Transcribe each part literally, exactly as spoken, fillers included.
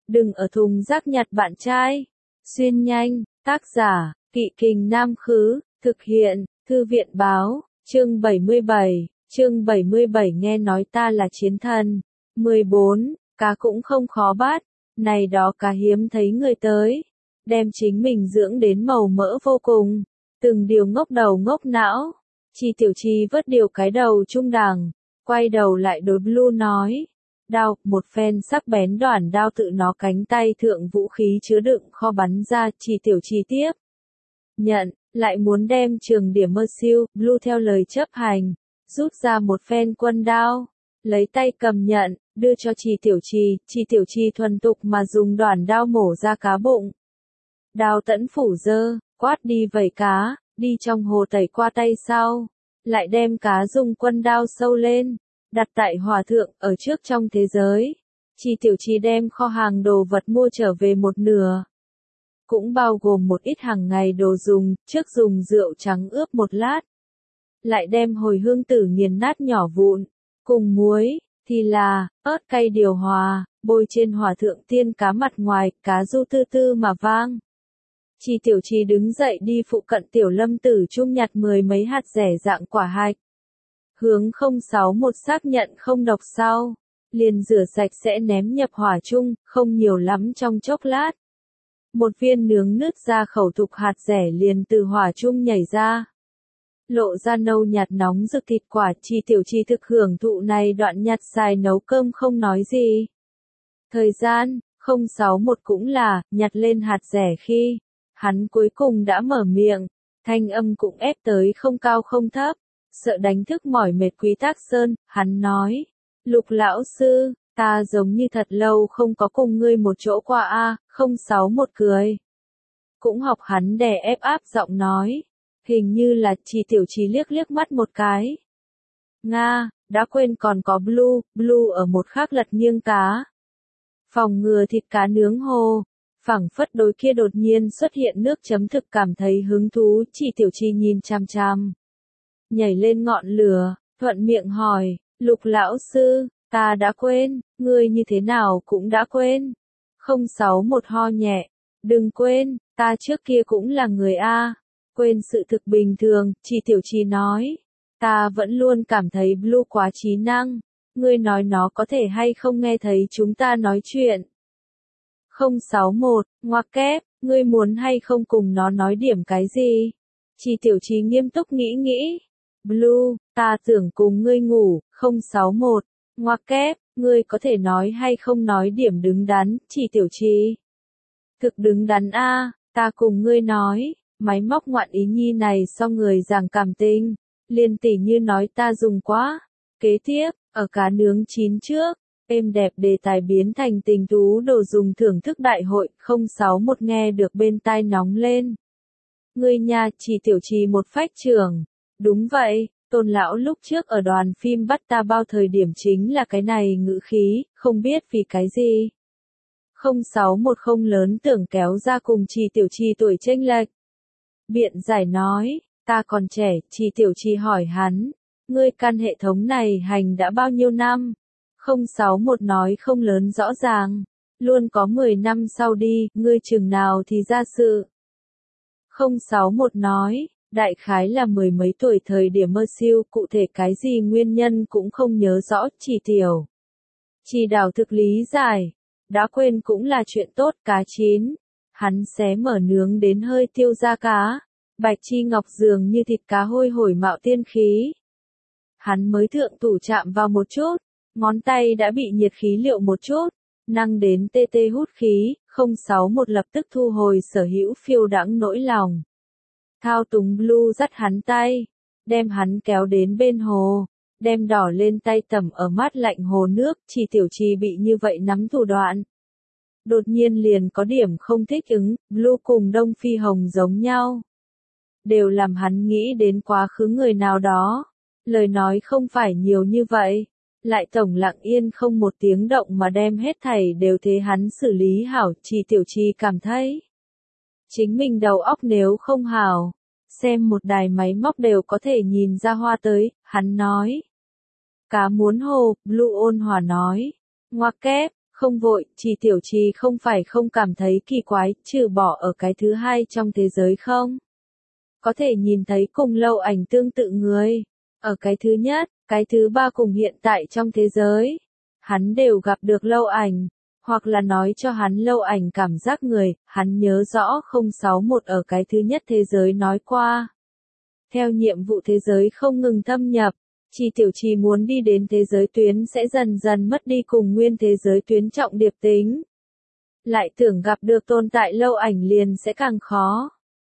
đừng ở thùng rác nhặt bạn trai. Xuyên nhanh, tác giả, Kỵ Kình Nam Khứ, thực hiện, Thư viện Báo, chương bảy mươi bảy, chương bảy mươi bảy nghe nói ta là chiến thần. mười bốn, cá cũng không khó bắt, này đó cá hiếm thấy người tới, đem chính mình dưỡng đến màu mỡ vô cùng, từng điều ngốc đầu ngốc não. Chi Tiểu Chi vớt điều cái đầu trung đẳng, quay đầu lại đối Blue nói. Đao, một phen sắc bén đoản đao tự nó cánh tay thượng vũ khí chứa đựng kho bắn ra. Chi Tiểu Chi tiếp nhận, lại muốn đem trường điểm mơ siêu. Blue theo lời chấp hành, rút ra một phen quân đao, lấy tay cầm nhận, đưa cho Chi Tiểu Chi. Chi Tiểu Chi thuần tục mà dùng đoản đao mổ ra cá bụng. Đao tẫn phủ dơ, quát đi vẩy cá, đi trong hồ tẩy qua tay sau, lại đem cá dùng quân đao sâu lên, đặt tại hòa thượng. Ở trước trong thế giới, Chi Tiểu Chi đem kho hàng đồ vật mua trở về một nửa, cũng bao gồm một ít hàng ngày đồ dùng. Trước dùng rượu trắng ướp một lát, lại đem hồi hương tử nghiền nát nhỏ vụn, cùng muối, thì là, ớt cay điều hòa, bôi trên hòa thượng tiên cá mặt ngoài. Cá du tư tư mà vang. Chi Tiểu Chi đứng dậy đi phụ cận Tiểu Lâm Tử Trung nhặt mười mấy hạt rẻ dạng quả hạch. Hướng không sáu một xác nhận không độc sau, liền rửa sạch sẽ ném nhập hỏa chung. Không nhiều lắm, trong chốc lát, một viên nướng nứt ra khẩu thục hạt rẻ liền từ hỏa chung nhảy ra, lộ ra nâu nhạt nóng rực thịt quả. Chi Tiểu Chi thực hưởng thụ này đoạn nhặt xài nấu cơm không nói gì. Thời gian, không sáu một cũng là, nhặt lên hạt rẻ khi hắn cuối cùng đã mở miệng, thanh âm cũng ép tới không cao không thấp, sợ đánh thức mỏi mệt Quý Tác Sơn. Hắn nói, Lục lão sư, ta giống như thật lâu không có cùng ngươi một chỗ qua a. Không sáu một cười, cũng học hắn đè ép áp giọng nói, hình như là. Chi Tiểu Chi liếc liếc mắt một cái. Nga, đã quên còn có Blue. Blue ở một khác lật nghiêng cá, phòng ngừa thịt cá nướng hồ. Phảng phất đối kia đột nhiên xuất hiện nước chấm thực cảm thấy hứng thú. Chi Tiểu Chi nhìn chăm chăm, nhảy lên ngọn lửa, thuận miệng hỏi, Lục lão sư, ta đã quên, ngươi như thế nào cũng đã quên. Không sáu một ho nhẹ, đừng quên, ta trước kia cũng là người A, quên sự thực bình thường. Chi Tiểu Chi nói, ta vẫn luôn cảm thấy Blue quá trí năng, ngươi nói nó có thể hay không nghe thấy chúng ta nói chuyện. Không sáu một, ngoặc kép, ngươi muốn hay không cùng nó nói điểm cái gì? Chi Tiểu Chi nghiêm túc nghĩ nghĩ. Blue, ta tưởng cùng ngươi ngủ. Không sáu một, ngoặc kép, ngươi có thể nói hay không nói điểm đứng đắn. Chi Tiểu Chi, thực đứng đắn a, ta cùng ngươi nói, máy móc ngoạn ý nhi này so người giảng cảm tình, liền tỉ như nói ta dùng quá. Kế tiếp, ở cá nướng chín trước, êm đẹp đề tài biến thành tình thú đồ dùng thưởng thức đại hội. Không sáu một nghe được bên tai nóng lên. Ngươi nha. Chi Tiểu Chi một phách trưởng, đúng vậy, Tôn lão lúc trước ở đoàn phim bắt ta bao thời điểm chính là cái này ngữ khí, không biết vì cái gì. Không sáu một không lớn tưởng kéo ra cùng Chi Tiểu Chi tuổi chênh lệch. Biện giải nói, ta còn trẻ. Chi Tiểu Chi hỏi hắn, ngươi căn hệ thống này hành đã bao nhiêu năm? Không sáu một nói không lớn rõ ràng, luôn có mười năm sau đi. Ngươi chừng nào thì ra sự? Không sáu một nói, đại khái là mười mấy tuổi thời điểm mơ siêu, cụ thể cái gì nguyên nhân cũng không nhớ rõ. Chỉ Tiểu Chi đảo thực lý giải, đã quên cũng là chuyện tốt. Cá chín, hắn xé mở nướng đến hơi tiêu ra cá, bạch chi ngọc dường như thịt cá hôi hổi mạo tiên khí. Hắn mới thượng tủ chạm vào một chút, ngón tay đã bị nhiệt khí liệu một chút, năng đến tê tê hút khí. Không sáu một lập tức thu hồi sở hữu phiêu đãng nỗi lòng, thao túng Blue dắt hắn tay, đem hắn kéo đến bên hồ, đem đỏ lên tay tẩm ở mát lạnh hồ nước. Chi Tiểu Chi bị như vậy nắm thủ đoạn, đột nhiên liền có điểm không thích ứng. Blue cùng Đông Phi Hồng giống nhau, đều làm hắn nghĩ đến quá khứ người nào đó, lời nói không phải nhiều như vậy, lại tổng lặng yên không một tiếng động mà đem hết thảy đều thế hắn xử lý hảo. Chi Tiểu Chi cảm thấy, chính mình đầu óc nếu không hảo, xem một đài máy móc đều có thể nhìn ra hoa tới. Hắn nói, cá muốn hồ. Blue ôn hòa nói, ngoặc kép, Không vội, Trì Tiểu Trì không phải không cảm thấy kỳ quái, trừ bỏ ở cái thứ hai trong thế giới không? Có thể nhìn thấy cùng lâu ảnh tương tự người. Ở cái thứ nhất, cái thứ ba cùng hiện tại trong thế giới. Hắn đều gặp được lâu ảnh. Hoặc là nói cho hắn lâu ảnh cảm giác người, hắn nhớ rõ không sáu một ở cái thứ nhất thế giới nói qua. Theo nhiệm vụ thế giới không ngừng thâm nhập, Trì Tiểu Trì muốn đi đến thế giới tuyến sẽ dần dần mất đi cùng nguyên thế giới tuyến trọng điệp tính. Lại tưởng gặp được tồn tại lâu ảnh liền sẽ càng khó.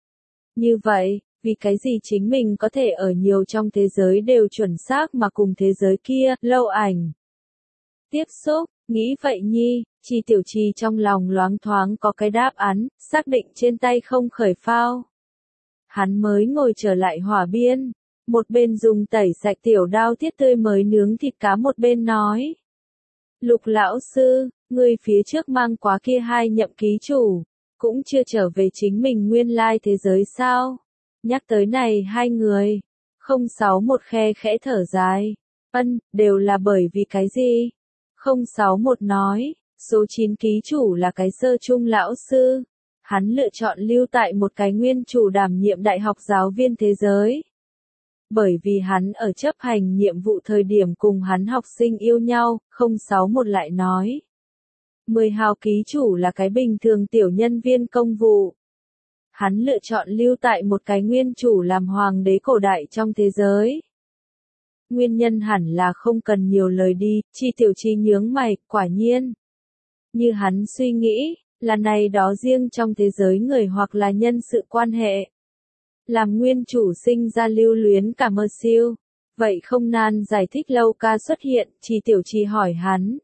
Như vậy, vì cái gì chính mình có thể ở nhiều trong thế giới đều chuẩn xác mà cùng thế giới kia, lâu ảnh. Tiếp xúc, nghĩ vậy nhi, Trì Tiểu Trì trong lòng loáng thoáng có cái đáp án, xác định trên tay không khởi phao. Hắn mới ngồi trở lại hỏa biên, một bên dùng tẩy sạch tiểu đao tiết tươi mới nướng thịt cá một bên nói. Lục lão sư, người phía trước mang quá kia hai nhậm ký chủ, cũng chưa trở về chính mình nguyên lai thế giới sao? Nhắc tới này hai người, không sáu một khe khẽ thở dài, ân, đều là bởi vì cái gì? không sáu một nói, số chín ký chủ là cái sơ trung lão sư. Hắn lựa chọn lưu tại một cái nguyên chủ đảm nhiệm đại học giáo viên thế giới. Bởi vì hắn ở chấp hành nhiệm vụ thời điểm cùng hắn học sinh yêu nhau, không sáu một lại nói. mười hào ký chủ là cái bình thường tiểu nhân viên công vụ. Hắn lựa chọn lưu tại một cái nguyên chủ làm hoàng đế cổ đại trong thế giới. Nguyên nhân hẳn là không cần nhiều lời đi, Trì Tiểu Trì nhướng mày, quả nhiên. Như hắn suy nghĩ, là này đó riêng trong thế giới người hoặc là nhân sự quan hệ. Làm nguyên chủ sinh ra lưu luyến cả mơ siêu. Vậy không nan giải thích lâu ca xuất hiện, Trì Tiểu Trì hỏi hắn.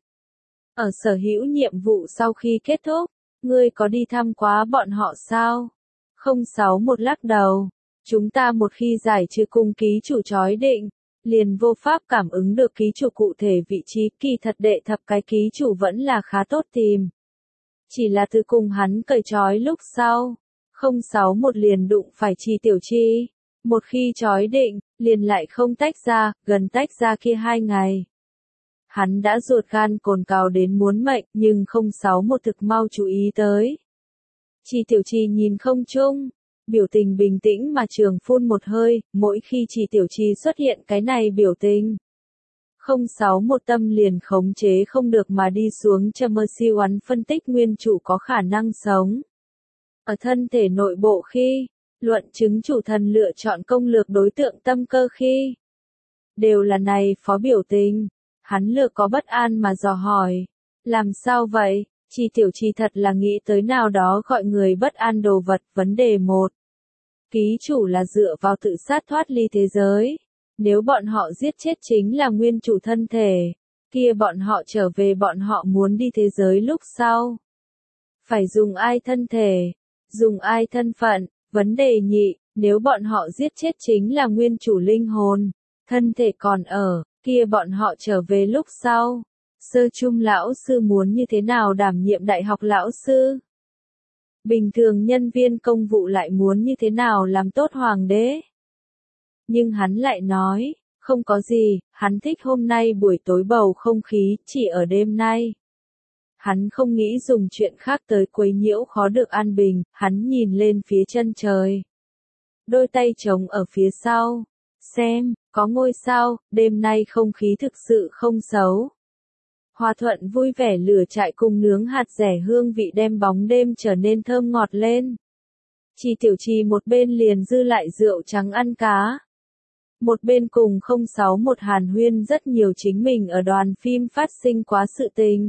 Ở sở hữu nhiệm vụ sau khi kết thúc, ngươi có đi thăm quá bọn họ sao? không sáu một lắc đầu. Chúng ta một khi giải trừ cùng ký chủ chói định, liền vô pháp cảm ứng được ký chủ cụ thể vị trí, kỳ thật đệ thập cái ký chủ vẫn là khá tốt tìm. Chỉ là từ cùng hắn cởi trói lúc sau, không sáu một liền đụng phải Trì Tiểu Trì. Một khi trói định, liền lại không tách ra, gần tách ra kia hai ngày. Hắn đã ruột gan cồn cào đến muốn mệnh, nhưng không sáu một thực mau chú ý tới. Trì Tiểu Trì nhìn không chung, biểu tình bình tĩnh mà trường phun một hơi, mỗi khi Trì Tiểu Trì xuất hiện cái này biểu tình. không sáu một tâm liền khống chế không được mà đi xuống cho Mercy One phân tích nguyên chủ có khả năng sống. Ở thân thể nội bộ khi, luận chứng chủ thần lựa chọn công lược đối tượng tâm cơ khi. Đều là này phó biểu tình, hắn lược có bất an mà dò hỏi. Làm sao vậy? Trì Tiểu Trì thật là nghĩ tới nào đó gọi người bất an đồ vật. Vấn đề một. Ký chủ là dựa vào tự sát thoát ly thế giới. Nếu bọn họ giết chết chính là nguyên chủ thân thể, kia bọn họ trở về bọn họ muốn đi thế giới lúc sau. Phải dùng ai thân thể? Dùng ai thân phận? Vấn đề nhị, nếu bọn họ giết chết chính là nguyên chủ linh hồn, thân thể còn ở, kia bọn họ trở về lúc sau. Sơ trung lão sư muốn như thế nào đảm nhiệm đại học lão sư? Bình thường nhân viên công vụ lại muốn như thế nào làm tốt hoàng đế? Nhưng hắn lại nói, không có gì, hắn thích hôm nay buổi tối bầu không khí, chỉ ở đêm nay. Hắn không nghĩ dùng chuyện khác tới quấy nhiễu khó được an bình, hắn nhìn lên phía chân trời. Đôi tay trống ở phía sau. Xem, có ngôi sao, đêm nay không khí thực sự không xấu. Hòa thuận vui vẻ lửa trại cùng nướng hạt rẻ hương vị đem bóng đêm trở nên thơm ngọt lên. Trì Tiểu Trì một bên liền dư lại rượu trắng ăn cá. Một bên cùng không sáu một hàn huyên rất nhiều chính mình ở đoàn phim phát sinh quá sự tình.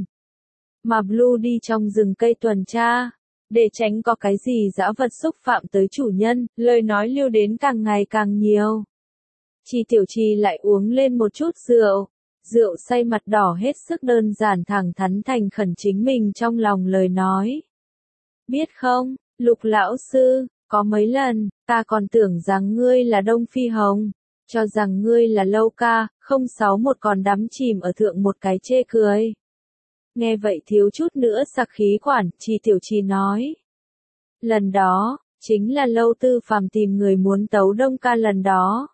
Mà Blue đi trong rừng cây tuần tra, để tránh có cái gì dã vật xúc phạm tới chủ nhân, lời nói lưu đến càng ngày càng nhiều. Trì Tiểu Trì lại uống lên một chút rượu, rượu say mặt đỏ hết sức đơn giản thẳng thắn thành khẩn chính mình trong lòng lời nói. Biết không, Lục lão sư, có mấy lần, ta còn tưởng rằng ngươi là Đông Phi Hồng, cho rằng ngươi là Lâu ca, không sáu một còn đắm chìm ở thượng một cái chê cười. Nghe vậy thiếu chút nữa sặc khí quản, Trì Tiểu Trì nói. Lần đó, chính là Lâu Tư Phàm tìm người muốn tấu Đông ca lần đó.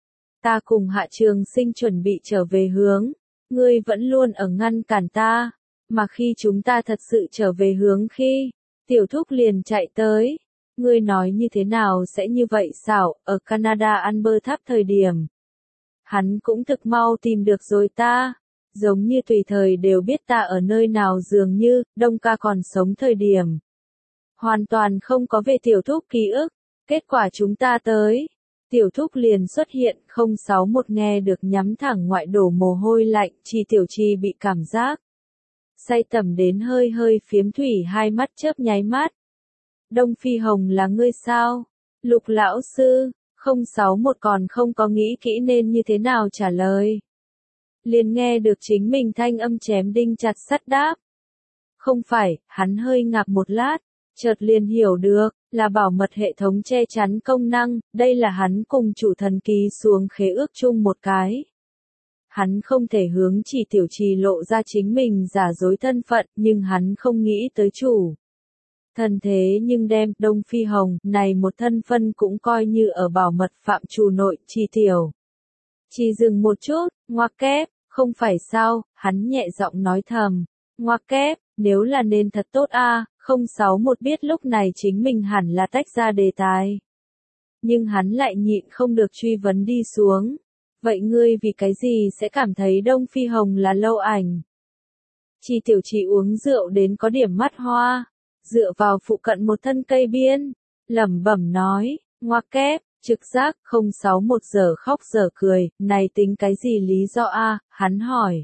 Ta cùng Hạ Trường Sinh chuẩn bị trở về hướng, ngươi vẫn luôn ở ngăn cản ta. Mà khi chúng ta thật sự trở về hướng khi, tiểu thúc liền chạy tới. Ngươi nói như thế nào sẽ như vậy xảo, ở Canada ăn bơ tháp thời điểm. Hắn cũng thực mau tìm được rồi ta. Giống như tùy thời đều biết ta ở nơi nào dường như, Đông ca còn sống thời điểm. Hoàn toàn không có về tiểu thúc ký ức. Kết quả chúng ta tới. Tiểu thúc liền xuất hiện, không sáu một nghe được nhắm thẳng ngoại đổ mồ hôi lạnh, Chi Tiểu Chi bị cảm giác. Say tầm đến hơi hơi phiếm thủy hai mắt chớp nháy mắt. Đông Phi Hồng là ngươi sao? Lục lão sư, không sáu một còn không có nghĩ kỹ nên như thế nào trả lời. Liền nghe được chính mình thanh âm chém đinh chặt sắt đáp. Không phải, hắn hơi ngạc một lát, chợt liền hiểu được, là bảo mật hệ thống che chắn công năng, đây là hắn cùng chủ thần ký xuống khế ước chung một cái. Hắn không thể hướng Chỉ Tiểu Trì lộ ra chính mình giả dối thân phận, nhưng hắn không nghĩ tới chủ. Thần thế nhưng đem Đông Phi Hồng này một thân phân cũng coi như ở bảo mật phạm trù nội, Chi Tiểu. Chỉ dừng một chút, ngoặc kép, không phải sao, hắn nhẹ giọng nói thầm. Ngoặc kép, nếu là nên thật tốt a, không sáu một biết lúc này chính mình hẳn là tách ra đề tài. Nhưng hắn lại nhịn không được truy vấn đi xuống. Vậy ngươi vì cái gì sẽ cảm thấy Đông Phi Hồng là lâu ảnh? Chi Tiểu Trì uống rượu đến có điểm mắt hoa, dựa vào phụ cận một thân cây biên, lẩm bẩm nói, ngoặc kép, trực giác, không sáu một giờ khóc giờ cười, này tính cái gì lý do a? Hắn hỏi.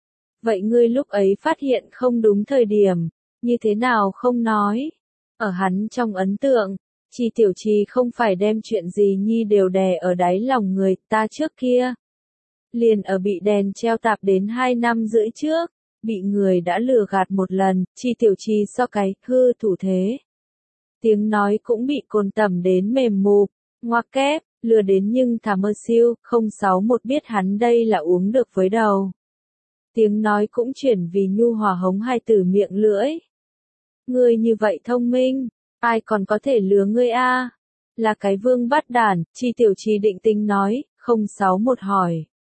Vậy ngươi lúc ấy phát hiện không đúng thời điểm, như thế nào không nói? Ở hắn trong ấn tượng, Chi Tiểu Trì không phải đem chuyện gì nhi đều đè ở đáy lòng người ta trước kia. Liền ở bị đèn treo tạp đến hai năm rưỡi trước, bị người đã lừa gạt một lần, Chi Tiểu Trì so cái hư thủ thế. Tiếng nói cũng bị cồn tẩm đến mềm mụp, ngoặc kép, lừa đến nhưng thà mơ siêu, không sáu một biết hắn đây là uống được với đầu. Tiếng nói cũng chuyển vì nhu hòa hống hai từ miệng lưỡi. Ngươi như vậy thông minh, ai còn có thể lừa ngươi a? Là cái vương bắt đản, Chi Tiểu Trì định tính nói, không sáu một hỏi.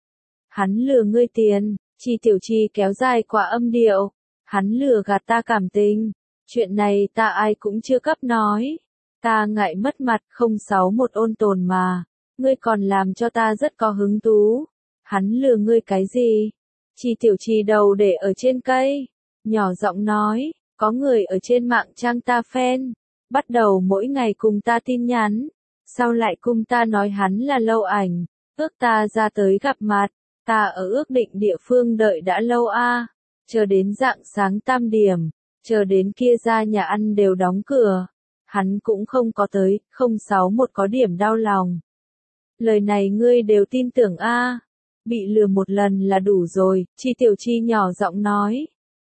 Hắn lừa ngươi tiền, Chi Tiểu Trì kéo dài quả âm điệu. Hắn lừa gạt ta cảm tình, chuyện này ta ai cũng chưa cấp nói. Ta ngại mất mặt, không sáu một ôn tồn mà, ngươi còn làm cho ta rất có hứng thú. Hắn lừa ngươi cái gì? Chi Tiểu Trì đầu để ở trên cây, nhỏ giọng nói, có người ở trên mạng trang ta fan, bắt đầu mỗi ngày cùng ta tin nhắn, sau lại cùng ta nói hắn là lâu ảnh, ước ta ra tới gặp mặt, ta ở ước định địa phương đợi đã lâu a, chờ đến rạng sáng tam điểm, chờ đến kia ra nhà ăn đều đóng cửa, hắn cũng không có tới, không sáu một có điểm đau lòng. Lời này ngươi đều tin tưởng a? Bị lừa một lần là đủ rồi, Chi Tiểu Chi nhỏ giọng nói.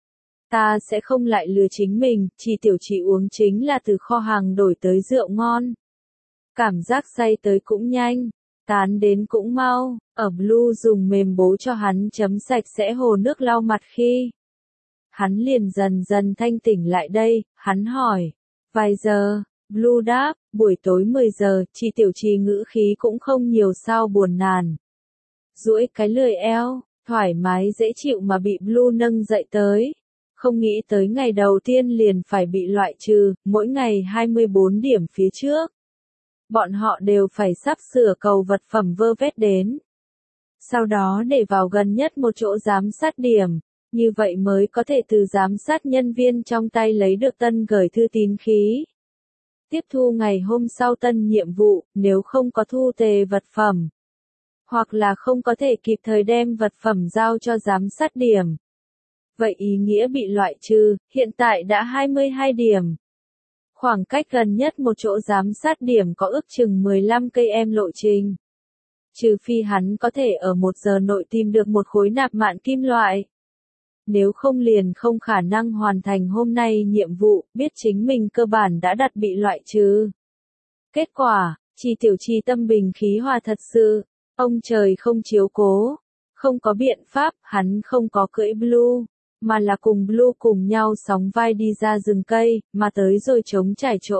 Ta sẽ không lại lừa chính mình, Chi Tiểu Chi uống chính là từ kho hàng đổi tới rượu ngon. Cảm giác say tới cũng nhanh, tán đến cũng mau, ở Blue dùng mềm bố cho hắn chấm sạch sẽ hồ nước lau mặt khi. Hắn liền dần dần thanh tỉnh lại đây, hắn hỏi, vài giờ, Blue đáp, buổi tối mười giờ, Chi Tiểu Chi ngữ khí cũng không nhiều sao buồn nản. Duỗi cái lười eo, thoải mái dễ chịu mà bị Blue nâng dậy tới. Không nghĩ tới ngày đầu tiên liền phải bị loại trừ, mỗi ngày hai mươi bốn điểm phía trước. Bọn họ đều phải sắp sửa cầu vật phẩm vơ vét đến. Sau đó để vào gần nhất một chỗ giám sát điểm, như vậy mới có thể từ giám sát nhân viên trong tay lấy được tân gửi thư tín khí. Tiếp thu ngày hôm sau tân nhiệm vụ, nếu không có thu tề vật phẩm. Hoặc là không có thể kịp thời đem vật phẩm giao cho giám sát điểm. Vậy ý nghĩa bị loại trừ, hiện tại đã hai mươi hai điểm. Khoảng cách gần nhất một chỗ giám sát điểm có ước chừng mười lăm cây em lộ trình. Trừ phi hắn có thể ở một giờ nội tìm được một khối nạp mạn kim loại. Nếu không liền không khả năng hoàn thành hôm nay nhiệm vụ, biết chính mình cơ bản đã đặt bị loại trừ. Kết quả, Chi Tiểu Chi tâm bình khí hòa thật sự. Ông trời không chiếu cố, không có biện pháp, hắn không có cưỡi Blue, mà là cùng Blue cùng nhau sóng vai đi ra rừng cây, mà tới rồi trống trải chỗ.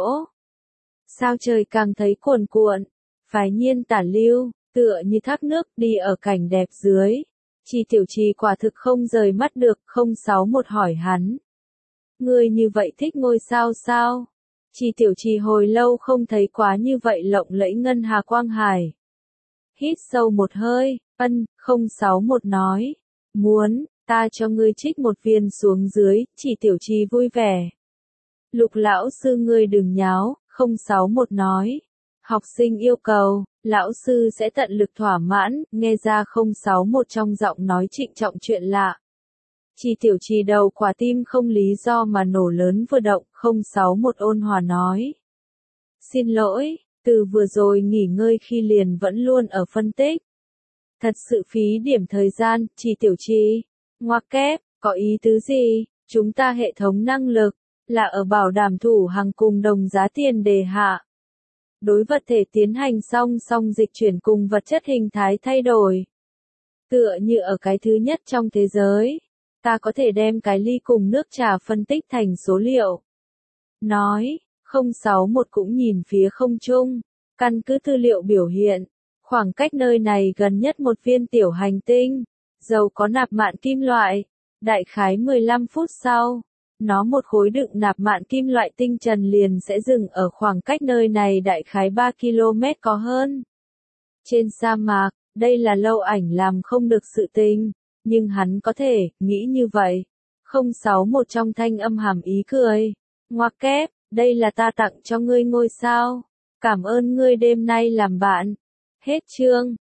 Sao trời càng thấy cuồn cuộn, phái nhiên tả lưu, tựa như thác nước đi ở cảnh đẹp dưới. Chi Tiểu Trì quả thực không rời mắt được, không sáu một hỏi hắn. Ngươi như vậy thích ngôi sao sao? Chi Tiểu Trì hồi lâu không thấy quá như vậy lộng lẫy ngân hà quang hải. Hít sâu một hơi, ân, không sáu một nói. Muốn, ta cho ngươi trích một viên xuống dưới, Chi Tiểu Trì vui vẻ. Lục lão sư ngươi đừng nháo, không sáu một nói. Học sinh yêu cầu, lão sư sẽ tận lực thỏa mãn, nghe ra không sáu một trong giọng nói trịnh trọng chuyện lạ. Chi Tiểu Trì đầu quả tim không lý do mà nổ lớn vừa động, không sáu một ôn hòa nói. Xin lỗi, từ vừa rồi nghỉ ngơi khi liền vẫn luôn ở phân tích. Thật sự phí điểm thời gian, Chi Tiểu Trì. Ngoặc kép, có ý tứ gì? Chúng ta hệ thống năng lực, là ở bảo đảm thủ hàng cùng đồng giá tiền đề hạ. Đối vật thể tiến hành song song dịch chuyển cùng vật chất hình thái thay đổi. Tựa như ở cái thứ nhất trong thế giới, ta có thể đem cái ly cùng nước trà phân tích thành số liệu. Nói, không sáu một cũng nhìn phía không trung, căn cứ tư liệu biểu hiện, khoảng cách nơi này gần nhất một viên tiểu hành tinh, dầu có nạp mạn kim loại, đại khái mười lăm phút sau. Nó một khối đựng nạp mạn kim loại tinh trần liền sẽ dừng ở khoảng cách nơi này đại khái ba ki lô mét có hơn. Trên sa mạc, đây là Lâu Ảnh làm không được sự tình, nhưng hắn có thể, nghĩ như vậy. không sáu một trong thanh âm hàm ý cười. Ngoặc kép, đây là ta tặng cho ngươi ngôi sao. Cảm ơn ngươi đêm nay làm bạn. Hết chương.